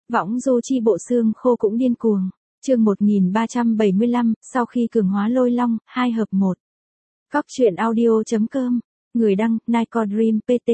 Võng du chi bộ xương khô cũng điên cuồng. Chương 1375, sau khi cường hóa lôi long, 2 hợp 1. Cóc truyện audio.com. Người đăng, Nicodream PT.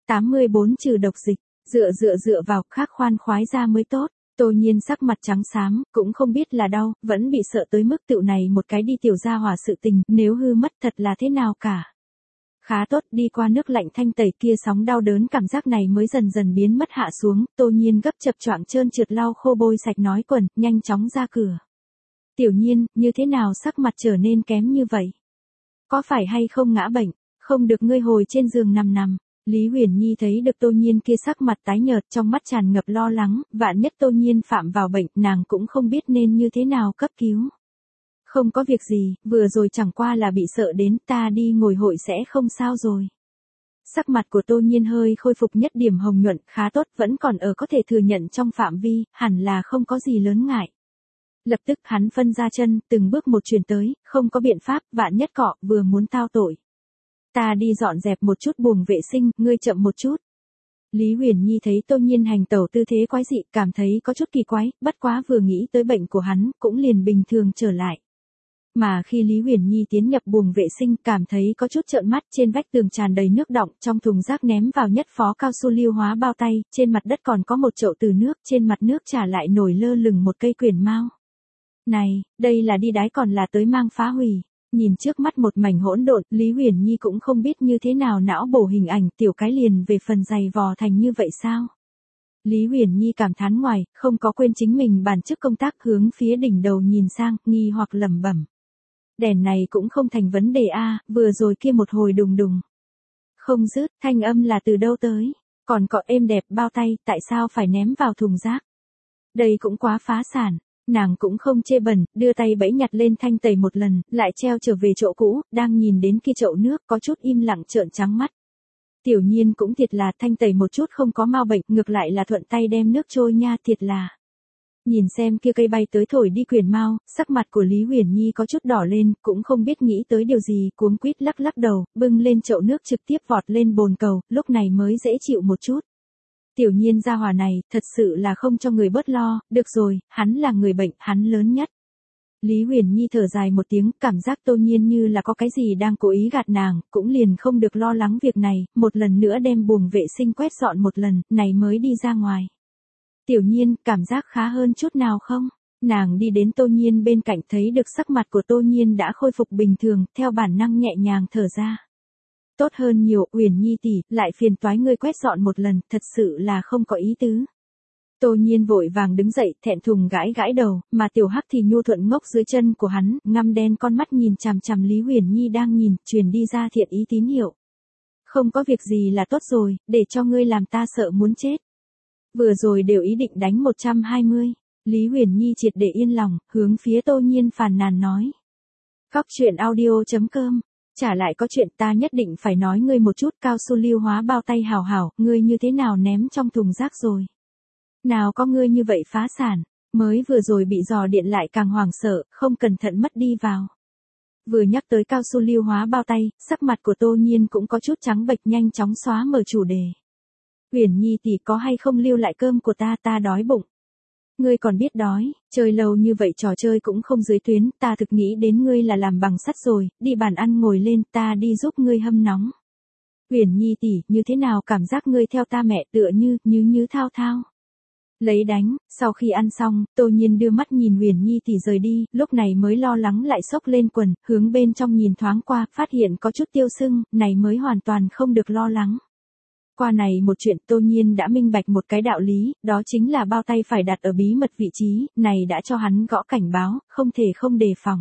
84 trừ độc dịch. Dựa vào, khác khoan khoái ra mới tốt. Tô Nhiên sắc mặt trắng xám, cũng không biết là đau, vẫn bị sợ tới mức tựu này một cái đi tiểu gia hỏa sự tình, nếu hư mất thật là thế nào cả. Khá tốt, đi qua nước lạnh thanh tẩy kia sóng đau đớn cảm giác này mới dần dần biến mất hạ xuống, Tô Nhiên gấp chập choạng trơn trượt lau khô bôi sạch nói quần, nhanh chóng ra cửa. Tiểu Nhiên, như thế nào sắc mặt trở nên kém như vậy? Có phải hay không ngã bệnh, không được ngươi hồi trên giường nằm. Lý Huyền Nhi thấy được Tô Nhiên kia sắc mặt tái nhợt trong mắt tràn ngập lo lắng, vạn nhất Tô Nhiên phạm vào bệnh, nàng cũng không biết nên như thế nào cấp cứu. Không có việc gì, vừa rồi chẳng qua là bị sợ đến, ta đi ngồi hội sẽ không sao rồi. Sắc mặt của Tô Nhiên hơi khôi phục nhất điểm hồng nhuận, khá tốt, vẫn còn ở có thể thừa nhận trong phạm vi, hẳn là không có gì lớn ngại. Lập tức hắn phân ra chân, từng bước một chuyển tới, không có biện pháp, vạn nhất cọ, vừa muốn tao tội. Ta đi dọn dẹp một chút buồng vệ sinh, ngươi chậm một chút. Lý Huyền Nhi thấy Tô Nhiên hành tẩu tư thế quái dị, cảm thấy có chút kỳ quái, bất quá vừa nghĩ tới bệnh của hắn, cũng liền bình thường trở lại. Mà khi Lý Huyền Nhi tiến nhập buồng vệ sinh, cảm thấy có chút trợn mắt, trên vách tường tràn đầy nước đọng, trong thùng rác ném vào nhất phó cao su lưu hóa bao tay, trên mặt đất còn có một chậu từ nước, trên mặt nước trả lại nổi lơ lửng một cây quyển mao. Này, đây là đi đái còn là tới mang phá hủy. Nhìn trước mắt một mảnh hỗn độn, Lý Huyền Nhi cũng không biết như thế nào não bổ hình ảnh tiểu cái liền về phần dày vò thành như vậy sao. Lý Huyền Nhi cảm thán ngoài, không có quên chính mình bản chức công tác hướng phía đỉnh đầu nhìn sang, nghi hoặc lẩm bẩm. Đèn này cũng không thành vấn đề a, vừa rồi kia một hồi đùng đùng. Không dứt, thanh âm là từ đâu tới, còn cọ êm đẹp bao tay, tại sao phải ném vào thùng rác. Đây cũng quá phá sản. Nàng cũng không chê bẩn, đưa tay bẫy nhặt lên thanh tẩy một lần, lại treo trở về chỗ cũ, đang nhìn đến kia chậu nước, có chút im lặng trợn trắng mắt. Tiểu Nhiên cũng thiệt là thanh tẩy một chút không có mau bệnh, ngược lại là thuận tay đem nước trôi nha, thiệt là. Nhìn xem kia cây bay tới thổi đi quyển mau, sắc mặt của Lý Huyền Nhi có chút đỏ lên, cũng không biết nghĩ tới điều gì, cuống quýt lắc đầu, bưng lên chậu nước trực tiếp vọt lên bồn cầu, lúc này mới dễ chịu một chút. Tiểu Nhiên gia hỏa này, thật sự là không cho người bớt lo, được rồi, hắn là người bệnh, hắn lớn nhất. Lý Huyền Nhi thở dài một tiếng, cảm giác Tô Nhiên như là có cái gì đang cố ý gạt nàng, cũng liền không được lo lắng việc này, một lần nữa đem buồng vệ sinh quét dọn một lần, này mới đi ra ngoài. Tiểu Nhiên, cảm giác khá hơn chút nào không? Nàng đi đến Tô Nhiên bên cạnh thấy được sắc mặt của Tô Nhiên đã khôi phục bình thường, theo bản năng nhẹ nhàng thở ra. Tốt hơn nhiều, Huyền Nhi tỷ, lại phiền toái ngươi quét dọn một lần, thật sự là không có ý tứ. Tô Nhiên vội vàng đứng dậy, thẹn thùng gãi đầu, mà Tiểu Hắc thì nhu thuận ngốc dưới chân của hắn, ngăm đen con mắt nhìn chằm chằm Lý Huyền Nhi đang nhìn, truyền đi ra thiện ý tín hiệu. Không có việc gì là tốt rồi, để cho ngươi làm ta sợ muốn chết. Vừa rồi đều ý định đánh 120, Lý Huyền Nhi triệt để yên lòng, hướng phía Tô Nhiên phàn nàn nói. Cóc truyện audio.com. Trả lại có chuyện ta nhất định phải nói ngươi một chút, cao su lưu hóa bao tay hảo, ngươi như thế nào ném trong thùng rác rồi. Nào có ngươi như vậy phá sản, mới vừa rồi bị dò điện lại càng hoảng sợ, không cẩn thận mất đi vào. Vừa nhắc tới cao su lưu hóa bao tay, sắc mặt của Tô Nhiên cũng có chút trắng bệch, nhanh chóng xóa mở chủ đề. Huyền Nhi tỷ có hay không lưu lại cơm của ta đói bụng. Ngươi còn biết đói, chơi lâu như vậy trò chơi cũng không dưới tuyến, ta thực nghĩ đến ngươi là làm bằng sắt rồi, đi bàn ăn ngồi lên, ta đi giúp ngươi hâm nóng. Huyền Nhi tỷ, như thế nào cảm giác ngươi theo ta mẹ tựa như thao thao. Lấy đánh, sau khi ăn xong, Tô Nhiên đưa mắt nhìn Huyền Nhi tỷ rời đi, lúc này mới lo lắng lại xốc lên quần, hướng bên trong nhìn thoáng qua, phát hiện có chút tiêu sưng, này mới hoàn toàn không được lo lắng. Qua này một chuyện Tô Nhiên đã minh bạch một cái đạo lý, đó chính là bao tay phải đặt ở bí mật vị trí, này đã cho hắn gõ cảnh báo, không thể không đề phòng.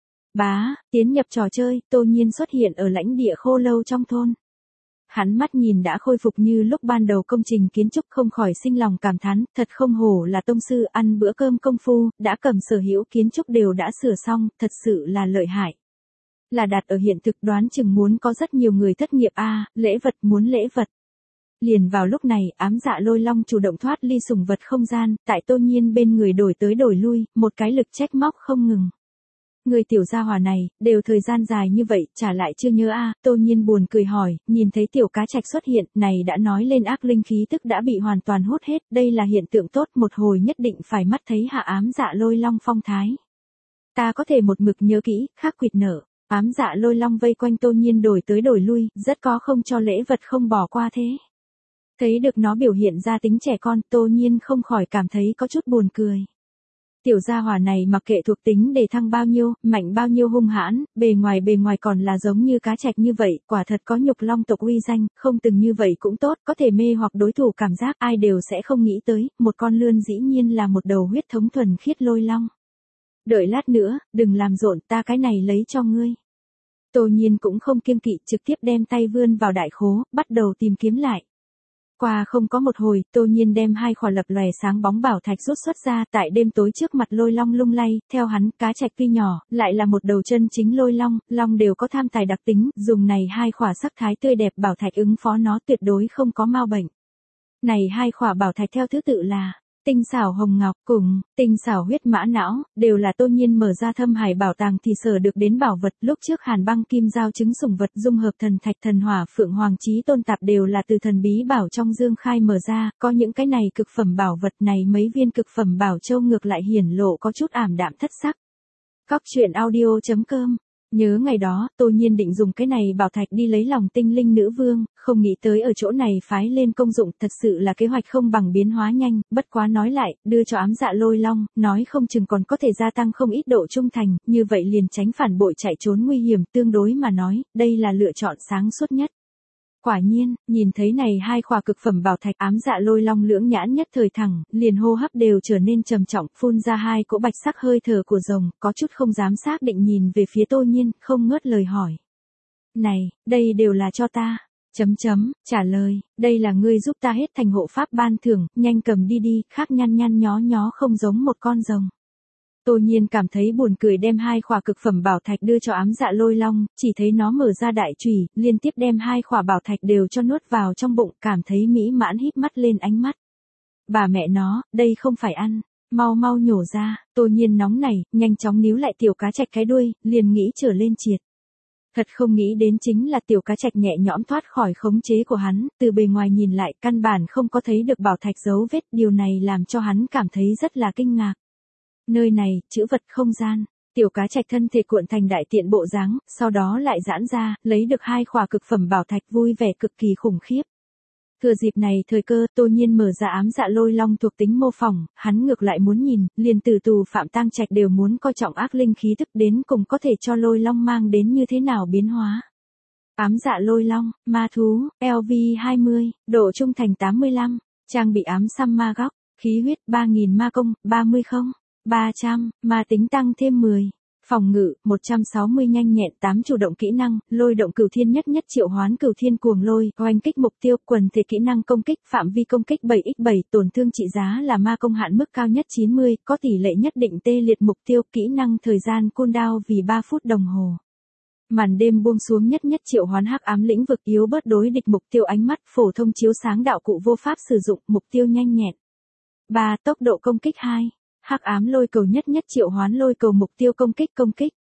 Tiến nhập trò chơi, Tô Nhiên xuất hiện ở lãnh địa khô lâu trong thôn. Hắn mắt nhìn đã khôi phục như lúc ban đầu công trình kiến trúc, không khỏi sinh lòng cảm thán, thật không hổ là tông sư, ăn bữa cơm công phu, đã cầm sở hữu kiến trúc đều đã sửa xong, thật sự là lợi hại. Là đặt ở hiện thực đoán chừng muốn có rất nhiều người thất nghiệp lễ vật muốn lễ vật. Liền vào lúc này, ám dạ lôi long chủ động thoát ly sủng vật không gian, tại Tô Nhiên bên người đổi tới đổi lui, một cái lực trách móc không ngừng. Người tiểu gia hỏa này, đều thời gian dài như vậy, trả lại chưa nhớ a. Tô Nhiên buồn cười hỏi, nhìn thấy tiểu cá trạch xuất hiện, này đã nói lên ác linh khí tức đã bị hoàn toàn hút hết, đây là hiện tượng tốt, một hồi nhất định phải mắt thấy hạ ám dạ lôi long phong thái. Ta có thể một mực nhớ kỹ, khắc quỵt nở. Ám dạ lôi long vây quanh Tô Nhiên đổi tới đổi lui, rất có không cho lễ vật không bỏ qua thế. Thấy được nó biểu hiện ra tính trẻ con, Tô Nhiên không khỏi cảm thấy có chút buồn cười. Tiểu gia hỏa này mặc kệ thuộc tính để thăng bao nhiêu, mạnh bao nhiêu hung hãn, bề ngoài còn là giống như cá trạch như vậy, quả thật có nhục long tộc uy danh, không từng như vậy cũng tốt, có thể mê hoặc đối thủ cảm giác ai đều sẽ không nghĩ tới, một con lươn dĩ nhiên là một đầu huyết thống thuần khiết lôi long. Đợi lát nữa, đừng làm rộn, ta cái này lấy cho ngươi. Tô Nhiên cũng không kiêng kỵ, trực tiếp đem tay vươn vào đại khố, bắt đầu tìm kiếm lại. Qua không có một hồi, Tô Nhiên đem hai khỏa lập lòe sáng bóng bảo thạch rút xuất ra, tại đêm tối trước mặt lôi long lung lay, theo hắn, cá trạch tuy nhỏ, lại là một đầu chân chính lôi long, long đều có tham tài đặc tính, dùng này hai khỏa sắc thái tươi đẹp bảo thạch ứng phó nó tuyệt đối không có mau bệnh. Này hai khỏa bảo thạch theo thứ tự là tinh xảo hồng ngọc cùng tinh xảo huyết mã não, đều là Tô Nhiên mở ra thâm hải bảo tàng thì sở được đến bảo vật, lúc trước hàn băng kim giao chứng sủng vật dung hợp thần thạch thần hỏa phượng hoàng chí tôn tạp đều là từ thần bí bảo trong dương khai mở ra, có những cái này cực phẩm bảo vật này mấy viên cực phẩm bảo châu ngược lại hiển lộ có chút ảm đạm thất sắc. Cóc truyện audio.com. Nhớ ngày đó, Tô Nhiên định dùng cái này bảo thạch đi lấy lòng tinh linh nữ vương, không nghĩ tới ở chỗ này phái lên công dụng, thật sự là kế hoạch không bằng biến hóa nhanh, bất quá nói lại, đưa cho ám dạ lôi long, nói không chừng còn có thể gia tăng không ít độ trung thành, như vậy liền tránh phản bội chạy trốn nguy hiểm, tương đối mà nói, đây là lựa chọn sáng suốt nhất. Quả nhiên, nhìn thấy này hai khỏa cực phẩm bảo thạch, ám dạ lôi long lưỡng nhãn nhất thời thẳng, liền hô hấp đều trở nên trầm trọng, phun ra hai cỗ bạch sắc hơi thở của rồng, có chút không dám xác định nhìn về phía Tô Nhiên, không ngớt lời hỏi. Này, đây đều là cho ta. Trả lời, đây là ngươi giúp ta hết thành hộ pháp ban thưởng, nhanh cầm đi đi, khác nhăn nhăn nhó nhó không giống một con rồng. Tô Nhiên cảm thấy buồn cười đem hai khỏa cực phẩm bảo thạch đưa cho ám dạ lôi long, chỉ thấy nó mở ra đại chùy, liên tiếp đem hai khỏa bảo thạch đều cho nuốt vào trong bụng, cảm thấy mỹ mãn híp mắt lên ánh mắt. Bà mẹ nó, đây không phải ăn, mau mau nhổ ra. Tô Nhiên nóng này, nhanh chóng níu lại tiểu cá trạch cái đuôi, liền nghĩ trở lên triệt. Thật không nghĩ đến chính là tiểu cá trạch nhẹ nhõm thoát khỏi khống chế của hắn, từ bề ngoài nhìn lại căn bản không có thấy được bảo thạch dấu vết, điều này làm cho hắn cảm thấy rất là kinh ngạc. Nơi này, chữ vật không gian, tiểu cá trạch thân thể cuộn thành đại tiện bộ dáng, sau đó lại giãn ra, lấy được hai khỏa cực phẩm bảo thạch vui vẻ cực kỳ khủng khiếp. Thừa dịp này thời cơ, Tô Nhiên mở ra ám dạ lôi long thuộc tính mô phỏng, hắn ngược lại muốn nhìn, liền từ tù phạm tang trạch đều muốn coi trọng ác linh khí tức đến cùng có thể cho lôi long mang đến như thế nào biến hóa. Ám dạ lôi long, ma thú, LV20, độ trung thành 85, trang bị ám xăm ma góc, khí huyết 3000 ma công, 30 không. 300, ma tính tăng thêm 10. Phòng ngự, 160 nhanh nhẹn 8 chủ động kỹ năng, lôi động cửu thiên nhất triệu hoán cửu thiên cuồng lôi, oanh kích mục tiêu, quần thể kỹ năng công kích, phạm vi công kích 7x7, tổn thương trị giá là ma công hạn mức cao nhất 90, có tỷ lệ nhất định tê liệt mục tiêu, kỹ năng thời gian cooldown vì 3 phút đồng hồ. Màn đêm buông xuống nhất triệu hoán hắc ám lĩnh vực yếu bớt đối địch mục tiêu ánh mắt, phổ thông chiếu sáng đạo cụ vô pháp sử dụng, mục tiêu nhanh nhẹn. 3. Tốc độ công kích 2. Hắc ám lôi cầu nhất triệu hoán lôi cầu mục tiêu công kích.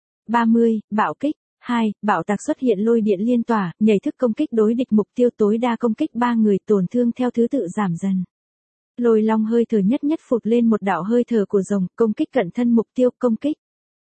30, bạo kích. 2, bạo tạc xuất hiện lôi điện liên tỏa, nhảy thức công kích đối địch mục tiêu tối đa công kích 3 người, tổn thương theo thứ tự giảm dần. Lôi long hơi thở nhất phụt lên một đạo hơi thở của rồng, công kích cận thân mục tiêu công kích.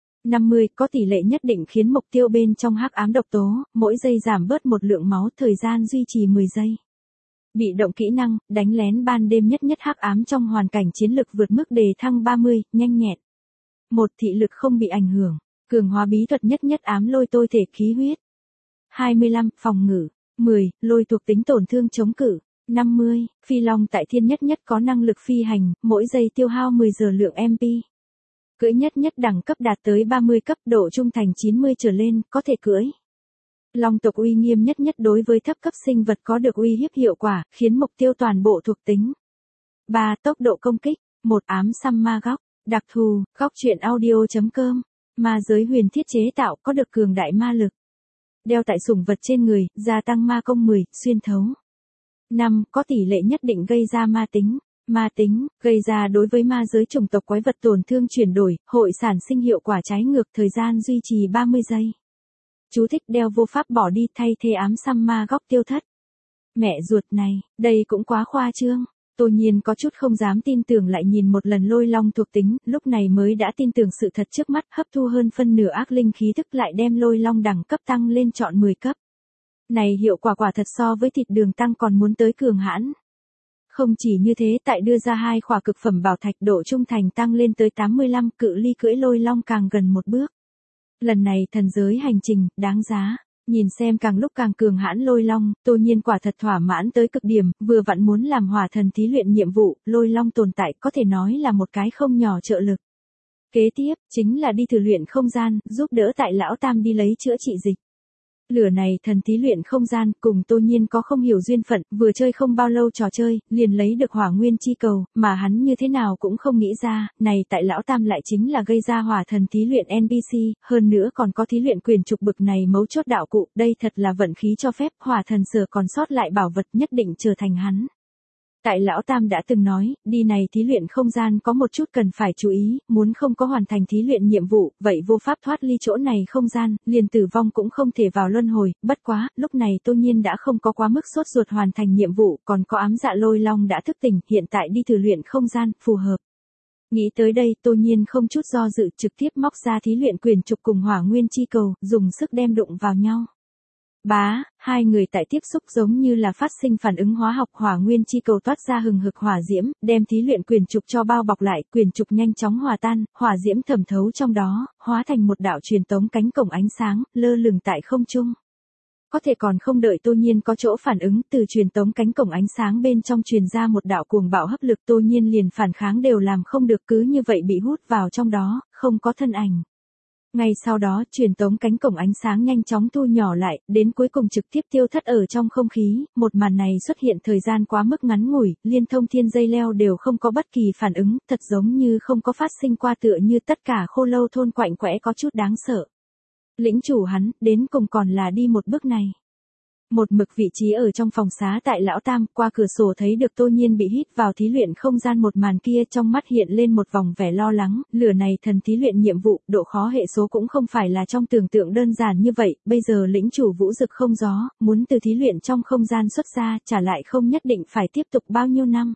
50, có tỷ lệ nhất định khiến mục tiêu bên trong hắc ám độc tố, mỗi giây giảm bớt một lượng máu, thời gian duy trì 10 giây. Bị động kỹ năng, đánh lén ban đêm nhất hắc ám trong hoàn cảnh chiến lực vượt mức đề thăng 30, nhanh nhẹn. 1. Thị lực không bị ảnh hưởng. Cường hóa bí thuật nhất ám lôi tôi thể khí huyết. 25. Phòng ngự. 10. Lôi thuộc tính tổn thương chống cự. 50. Phi long tại thiên nhất có năng lực phi hành, mỗi giây tiêu hao 10 giờ lượng MP. Cưỡi nhất đẳng cấp đạt tới 30 cấp, độ trung thành 90 trở lên, có thể cưỡi. Long tộc uy nghiêm nhất đối với thấp cấp sinh vật có được uy hiếp hiệu quả, khiến mục tiêu toàn bộ thuộc tính. 3. Tốc độ công kích. 1. Ám xăm ma góc. Đặc thù, góc truyện audio.com. Ma giới huyền thiết chế tạo có được cường đại ma lực. Đeo tại sủng vật trên người, gia tăng ma công 10, xuyên thấu. 5. Có tỷ lệ nhất định gây ra ma tính. Ma tính, gây ra đối với ma giới chủng tộc quái vật tổn thương chuyển đổi, hội sản sinh hiệu quả trái ngược, thời gian duy trì 30 giây. Chú thích đeo vô pháp bỏ đi thay thế ám xăm ma góc tiêu thất. Mẹ ruột này, đây cũng quá khoa trương. Tô Nhiên có chút không dám tin tưởng lại nhìn một lần lôi long thuộc tính, lúc này mới đã tin tưởng sự thật trước mắt, hấp thu hơn phân nửa ác linh khí thức lại đem lôi long đẳng cấp tăng lên trọn 10 cấp. Này hiệu quả quả thật so với thịt đường tăng còn muốn tới cường hãn. Không chỉ như thế, tại đưa ra 2 khỏa cực phẩm bảo thạch, độ trung thành tăng lên tới 85, cự ly cưỡi lôi long càng gần một bước. Lần này thần giới hành trình, đáng giá. Nhìn xem càng lúc càng cường hãn lôi long, Tô Nhiên quả thật thỏa mãn tới cực điểm, vừa vặn muốn làm hỏa thần thí luyện nhiệm vụ, lôi long tồn tại có thể nói là một cái không nhỏ trợ lực. Kế tiếp, chính là đi thử luyện không gian, giúp đỡ tại lão tam đi lấy chữa trị dịch. Lửa này thần thí luyện không gian, cùng Tô Nhiên có không hiểu duyên phận, vừa chơi không bao lâu trò chơi, liền lấy được hỏa nguyên chi cầu, mà hắn như thế nào cũng không nghĩ ra, này tại lão tam lại chính là gây ra hỏa thần thí luyện NPC, hơn nữa còn có thí luyện quyền trục bực này mấu chốt đạo cụ, đây thật là vận khí cho phép, hỏa thần sở còn sót lại bảo vật nhất định trở thành hắn. Tại lão tam đã từng nói, đi này thí luyện không gian có một chút cần phải chú ý, muốn không có hoàn thành thí luyện nhiệm vụ, vậy vô pháp thoát ly chỗ này không gian, liền tử vong cũng không thể vào luân hồi, bất quá, lúc này Tô Nhiên đã không có quá mức sốt ruột hoàn thành nhiệm vụ, còn có ám dạ lôi long đã thức tỉnh, hiện tại đi thử luyện không gian, phù hợp. Nghĩ tới đây, Tô Nhiên không chút do dự trực tiếp móc ra thí luyện quyền trục cùng hỏa nguyên chi cầu, dùng sức đem đụng vào nhau. Bá, hai người tại tiếp xúc giống như là phát sinh phản ứng hóa học, hỏa nguyên chi cầu toát ra hừng hực hỏa diễm, đem thí luyện quyền trục cho bao bọc lại, quyền trục nhanh chóng hòa tan, hỏa diễm thẩm thấu trong đó, hóa thành một đạo truyền tống cánh cổng ánh sáng, lơ lửng tại không trung. Có thể còn không đợi Tô Nhiên có chỗ phản ứng, từ truyền tống cánh cổng ánh sáng bên trong truyền ra một đạo cuồng bạo hấp lực, Tô Nhiên liền phản kháng đều làm không được, cứ như vậy bị hút vào trong đó, không có thân ảnh. Ngay sau đó, truyền tống cánh cổng ánh sáng nhanh chóng thu nhỏ lại, đến cuối cùng trực tiếp tiêu thất ở trong không khí, một màn này xuất hiện thời gian quá mức ngắn ngủi, liên thông thiên dây leo đều không có bất kỳ phản ứng, thật giống như không có phát sinh qua, tựa như tất cả khô lâu thôn quạnh quẽ có chút đáng sợ. Lĩnh chủ hắn, đến cùng còn là đi một bước này. Một mực vị trí ở trong phòng xá tại lão tam, qua cửa sổ thấy được Tô Nhiên bị hít vào thí luyện không gian, một màn kia trong mắt hiện lên một vòng vẻ lo lắng, lửa này thần thí luyện nhiệm vụ, độ khó hệ số cũng không phải là trong tưởng tượng đơn giản như vậy, bây giờ lĩnh chủ vũ dực không gió, muốn từ thí luyện trong không gian xuất ra, trả lại không nhất định phải tiếp tục bao nhiêu năm.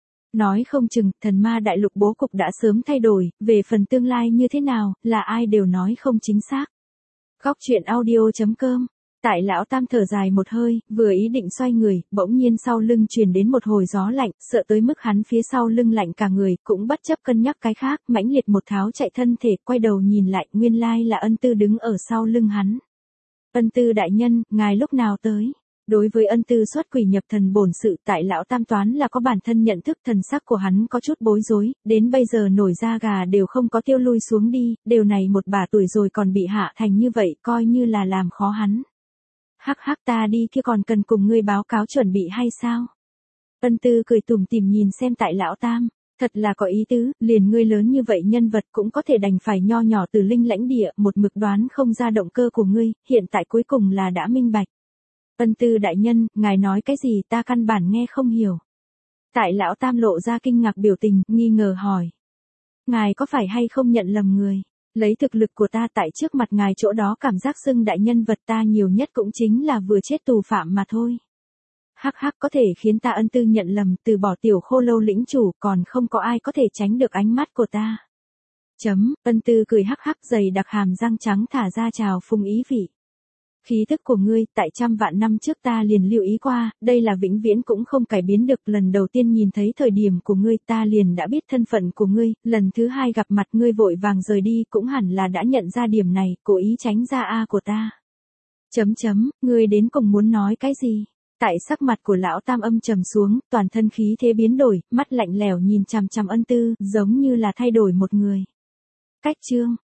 Nói không chừng, thần ma đại lục bố cục đã sớm thay đổi, về phần tương lai như thế nào, là ai đều nói không chính xác. Góc truyện audio.com. Tại lão tam thở dài một hơi, vừa ý định xoay người, bỗng nhiên sau lưng truyền đến một hồi gió lạnh, sợ tới mức hắn phía sau lưng lạnh cả người, cũng bất chấp cân nhắc cái khác, mãnh liệt một tháo chạy thân thể, quay đầu nhìn lại, nguyên lai là Ân Tư đứng ở sau lưng hắn. Ân Tư đại nhân, ngài lúc nào tới? Đối với Ân Tư xuất quỷ nhập thần bổn sự, tại lão tam toán là có bản thân nhận thức, thần sắc của hắn có chút bối rối, đến bây giờ nổi da gà đều không có tiêu lui xuống đi, đều này một bà tuổi rồi còn bị hạ thành như vậy, coi như là làm khó hắn. Hắc hắc, ta đi kia còn cần cùng ngươi báo cáo chuẩn bị hay sao? Ân Tư cười tủm tỉm nhìn xem tại lão tam, thật là có ý tứ, liền ngươi lớn như vậy nhân vật cũng có thể đành phải nho nhỏ từ linh lãnh địa, một mực đoán không ra động cơ của ngươi, hiện tại cuối cùng là đã minh bạch. Ân Tư đại nhân, ngài nói cái gì ta căn bản nghe không hiểu. Tại lão tam lộ ra kinh ngạc biểu tình, nghi ngờ hỏi. Ngài có phải hay không nhận lầm người? Lấy thực lực của ta tại trước mặt ngài chỗ đó cảm giác xưng đại nhân vật, ta nhiều nhất cũng chính là vừa chết tù phạm mà thôi. Hắc hắc, có thể khiến ta Ân Tư nhận lầm, từ bỏ tiểu khô lâu lĩnh chủ, còn không có ai có thể tránh được ánh mắt của ta. Ân Tư cười hắc hắc, dày đặc hàm răng trắng thả ra trào phung ý vị. Khí thức của ngươi, tại trăm vạn năm trước ta liền lưu ý qua, đây là vĩnh viễn cũng không cải biến được, lần đầu tiên nhìn thấy thời điểm của ngươi ta liền đã biết thân phận của ngươi, lần thứ hai gặp mặt ngươi vội vàng rời đi cũng hẳn là đã nhận ra điểm này, cố ý tránh ra A của ta. Ngươi đến cùng muốn nói cái gì? Tại sắc mặt của lão tam âm trầm xuống, toàn thân khí thế biến đổi, mắt lạnh lẽo nhìn chằm chằm Ân Tư, giống như là thay đổi một người. Cách chương